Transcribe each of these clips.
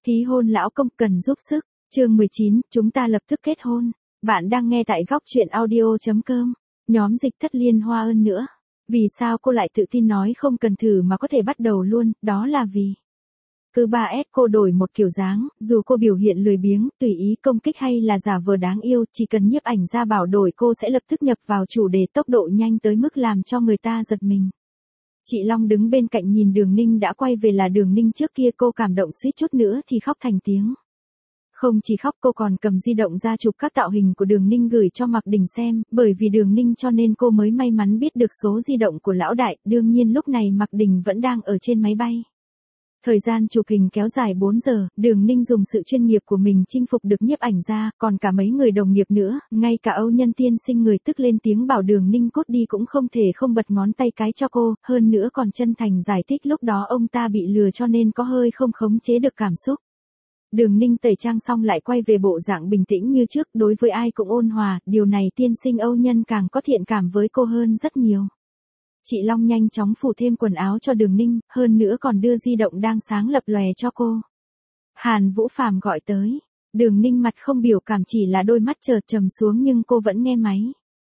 Ký hôn lão công cần giúp sức. Chương 19, chúng ta lập tức kết hôn. Bạn đang nghe tại góc truyện audio.com. Nhóm Dịch Thất Liên Hoa Ân nữa. Vì sao cô lại tự tin nói không cần thử mà có thể bắt đầu luôn, đó là vì cứ 3S cô đổi một kiểu dáng, dù cô biểu hiện lười biếng, tùy ý công kích hay là giả vờ đáng yêu, chỉ cần nhiếp ảnh ra bảo đổi cô sẽ lập tức nhập vào chủ đề tốc độ nhanh tới mức làm cho người ta giật mình. Chị Long đứng bên cạnh nhìn Đường Ninh đã quay về là Đường Ninh trước kia, cô cảm động suýt chút nữa thì khóc thành tiếng. Không chỉ khóc, cô còn cầm di động ra chụp các tạo hình của Đường Ninh gửi cho Mạc Đình xem, bởi vì Đường Ninh cho nên cô mới may mắn biết được số di động của lão đại, đương nhiên lúc này Mạc Đình vẫn đang ở trên máy bay. Thời gian chụp hình kéo dài 4 giờ, Đường Ninh dùng sự chuyên nghiệp của mình chinh phục được nhiếp ảnh ra, còn cả mấy người đồng nghiệp nữa, ngay cả Âu Nhân tiên sinh người tức lên tiếng bảo Đường Ninh cút đi cũng không thể không bật ngón tay cái cho cô, hơn nữa còn chân thành giải thích lúc đó ông ta bị lừa cho nên có hơi không khống chế được cảm xúc. Đường Ninh tẩy trang xong lại quay về bộ dạng bình tĩnh như trước, đối với ai cũng ôn hòa, điều này tiên sinh Âu Nhân càng có thiện cảm với cô hơn rất nhiều. Chị Long nhanh chóng phủ thêm quần áo cho Đường Ninh, hơn nữa còn đưa di động đang sáng lập lòe cho cô. Hàn Vũ Phàm gọi tới. Đường Ninh mặt không biểu cảm, chỉ là đôi mắt chợt trầm xuống nhưng cô vẫn nghe máy.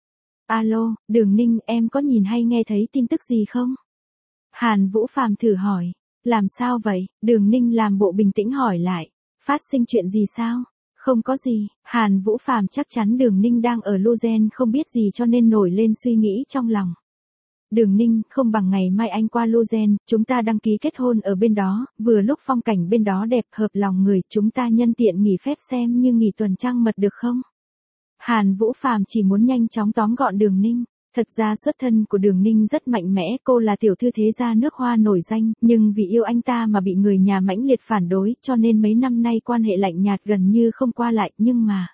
Alo, Đường Ninh, em có nhìn hay nghe thấy tin tức gì không? Hàn Vũ Phàm thử hỏi. Làm sao vậy? Đường Ninh làm bộ bình tĩnh hỏi lại. Phát sinh chuyện gì sao? Không có gì. Hàn Vũ Phàm chắc chắn Đường Ninh đang ở Lugen không biết gì cho nên nổi lên suy nghĩ trong lòng. Đường Ninh, không bằng ngày mai anh qua Lugen, chúng ta đăng ký kết hôn ở bên đó, vừa lúc phong cảnh bên đó đẹp hợp lòng người, chúng ta nhân tiện nghỉ phép xem như nghỉ tuần trăng mật được không? Hàn Vũ Phàm chỉ muốn nhanh chóng tóm gọn Đường Ninh. Thật ra xuất thân của Đường Ninh rất mạnh mẽ, cô là tiểu thư thế gia nước Hoa nổi danh, nhưng vì yêu anh ta mà bị người nhà mãnh liệt phản đối, cho nên mấy năm nay quan hệ lạnh nhạt gần như không qua lại, nhưng mà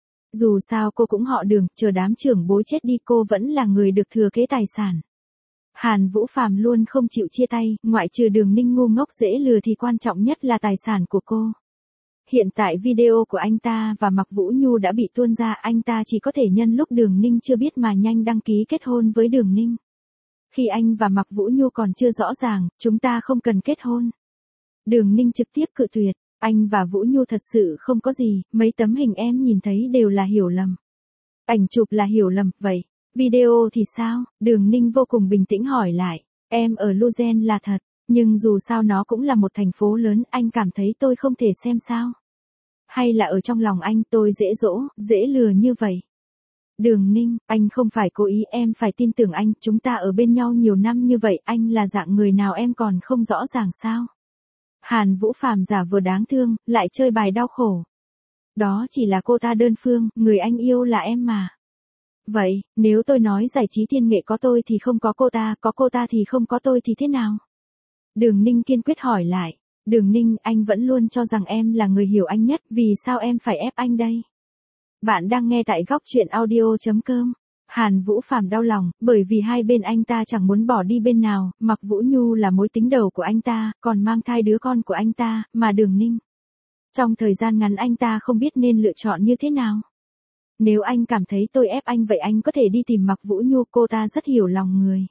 dù sao cô cũng họ Đường, chờ đám trưởng bối chết đi cô vẫn là người được thừa kế tài sản. Hàn Vũ Phàm luôn không chịu chia tay, ngoại trừ Đường Ninh ngu ngốc dễ lừa thì quan trọng nhất là tài sản của cô. Hiện tại video của anh ta và Mạc Vũ Nhu đã bị tuôn ra, anh ta chỉ có thể nhân lúc Đường Ninh chưa biết mà nhanh đăng ký kết hôn với Đường Ninh. Khi anh và Mạc Vũ Nhu còn chưa rõ ràng, chúng ta không cần kết hôn. Đường Ninh trực tiếp cự tuyệt, anh và Vũ Nhu thật sự không có gì, mấy tấm hình em nhìn thấy đều là hiểu lầm. Ảnh chụp là hiểu lầm, vậy video thì sao? Đường Ninh vô cùng bình tĩnh hỏi lại. Em ở Lugen là thật, nhưng dù sao nó cũng là một thành phố lớn, anh cảm thấy tôi không thể xem sao? Hay là ở trong lòng anh tôi dễ dỗ, dễ lừa như vậy? Đường Ninh, anh không phải cố ý, em phải tin tưởng anh, chúng ta ở bên nhau nhiều năm như vậy, anh là dạng người nào em còn không rõ ràng sao? Hàn Vũ Phàm giả vờ đáng thương, lại chơi bài đau khổ. Đó chỉ là cô ta đơn phương, người anh yêu là em mà. Vậy, nếu tôi nói giải trí thiên nghệ có tôi thì không có cô ta thì không có tôi thì thế nào? Đường Ninh kiên quyết hỏi lại. Đường Ninh, anh vẫn luôn cho rằng em là người hiểu anh nhất, vì sao em phải ép anh đây? Bạn đang nghe tại góc truyện audio.com. Hàn Vũ Phàm đau lòng, bởi vì hai bên anh ta chẳng muốn bỏ đi bên nào, Mạc Vũ Nhu là mối tính đầu của anh ta, còn mang thai đứa con của anh ta, mà Đường Ninh. Trong thời gian ngắn anh ta không biết nên lựa chọn như thế nào. Nếu anh cảm thấy tôi ép anh vậy anh có thể đi tìm Mạc Vũ Nhu, cô ta rất hiểu lòng người.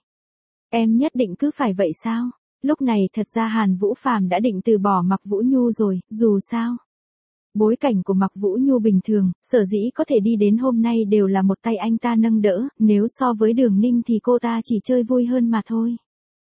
Em nhất định cứ phải vậy sao? Lúc này thật ra Hàn Vũ Phàm đã định từ bỏ Mạc Vũ Nhu rồi, dù sao. Bối cảnh của Mạc Vũ Nhu bình thường, sở dĩ có thể đi đến hôm nay đều là một tay anh ta nâng đỡ, nếu so với Đường Ninh thì cô ta chỉ chơi vui hơn mà thôi.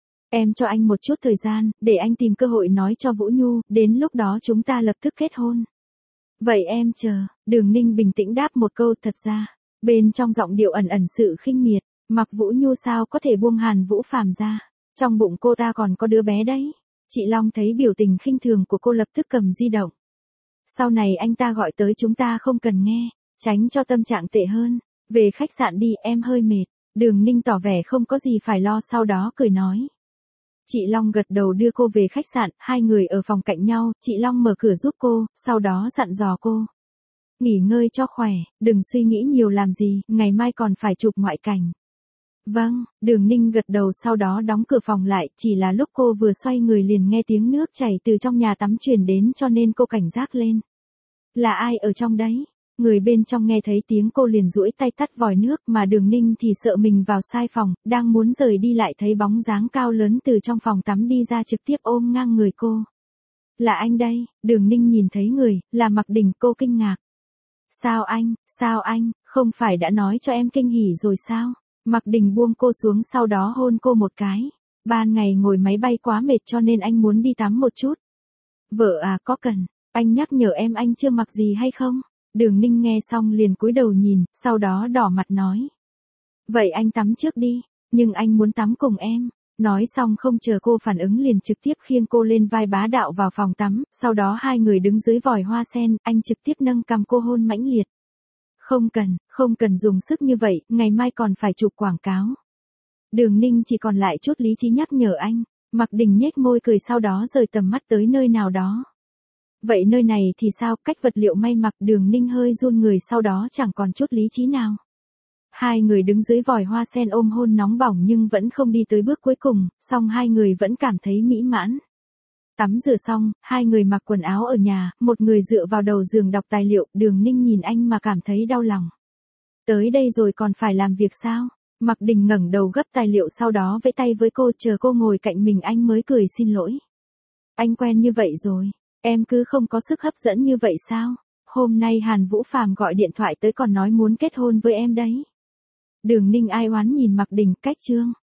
Em cho anh một chút thời gian, để anh tìm cơ hội nói cho Vũ Nhu, đến lúc đó chúng ta lập tức kết hôn. Vậy em chờ, Đường Ninh bình tĩnh đáp một câu, thật ra, bên trong giọng điệu ẩn ẩn sự khinh miệt, Mạc Vũ Nhu sao có thể buông Hàn Vũ Phàm ra, trong bụng cô ta còn có đứa bé đấy. Chị Long thấy biểu tình khinh thường của cô lập tức cầm di động. Sau này anh ta gọi tới chúng ta không cần nghe, tránh cho tâm trạng tệ hơn. Về khách sạn đi, em hơi mệt. Đường Ninh tỏ vẻ không có gì phải lo, sau đó cười nói. Chị Long gật đầu đưa cô về khách sạn, hai người ở phòng cạnh nhau, chị Long mở cửa giúp cô, sau đó dặn dò cô. Nghỉ ngơi cho khỏe, đừng suy nghĩ nhiều làm gì, ngày mai còn phải chụp ngoại cảnh. Vâng, Đường Ninh gật đầu sau đó đóng cửa phòng lại, chỉ là lúc cô vừa xoay người liền nghe tiếng nước chảy từ trong nhà tắm truyền đến cho nên cô cảnh giác lên. Là ai ở trong đấy? Người bên trong nghe thấy tiếng cô liền duỗi tay tắt vòi nước, mà Đường Ninh thì sợ mình vào sai phòng, đang muốn rời đi lại thấy bóng dáng cao lớn từ trong phòng tắm đi ra trực tiếp ôm ngang người cô. Là anh đây, Đường Ninh nhìn thấy người, là Mạc Đình, cô kinh ngạc. Sao anh, không phải đã nói cho em kinh hỉ rồi sao? Mạc Đình buông cô xuống sau đó hôn cô một cái. Ban ngày ngồi máy bay quá mệt cho nên anh muốn đi tắm một chút. Vợ à, có cần, anh nhắc nhở em anh chưa mặc gì hay không? Đường Ninh nghe xong liền cúi đầu nhìn, sau đó đỏ mặt nói. Vậy anh tắm trước đi, nhưng anh muốn tắm cùng em. Nói xong không chờ cô phản ứng liền trực tiếp khiêng cô lên vai bá đạo vào phòng tắm, sau đó hai người đứng dưới vòi hoa sen, anh trực tiếp nâng cằm cô hôn mãnh liệt. Không cần dùng sức như vậy, ngày mai còn phải chụp quảng cáo. Đường Ninh chỉ còn lại chút lý trí nhắc nhở anh. Mạc Đình nhếch môi cười sau đó rời tầm mắt tới nơi nào đó. Vậy nơi này thì sao, cách vật liệu may mặc? Đường Ninh hơi run người sau đó chẳng còn chút lý trí nào. Hai người đứng dưới vòi hoa sen ôm hôn nóng bỏng nhưng vẫn không đi tới bước cuối cùng, song hai người vẫn cảm thấy mỹ mãn. Tắm rửa xong, hai người mặc quần áo ở nhà, một người dựa vào đầu giường đọc tài liệu, Đường Ninh nhìn anh mà cảm thấy đau lòng. Tới đây rồi còn phải làm việc sao? Mạc Đình ngẩng đầu gấp tài liệu sau đó vẫy tay với cô, chờ cô ngồi cạnh mình anh mới cười xin lỗi. Anh quen như vậy rồi, em cứ không có sức hấp dẫn như vậy sao? Hôm nay Hàn Vũ Phàm gọi điện thoại tới còn nói muốn kết hôn với em đấy. Đường Ninh ai oán nhìn Mạc Đình, cách chương.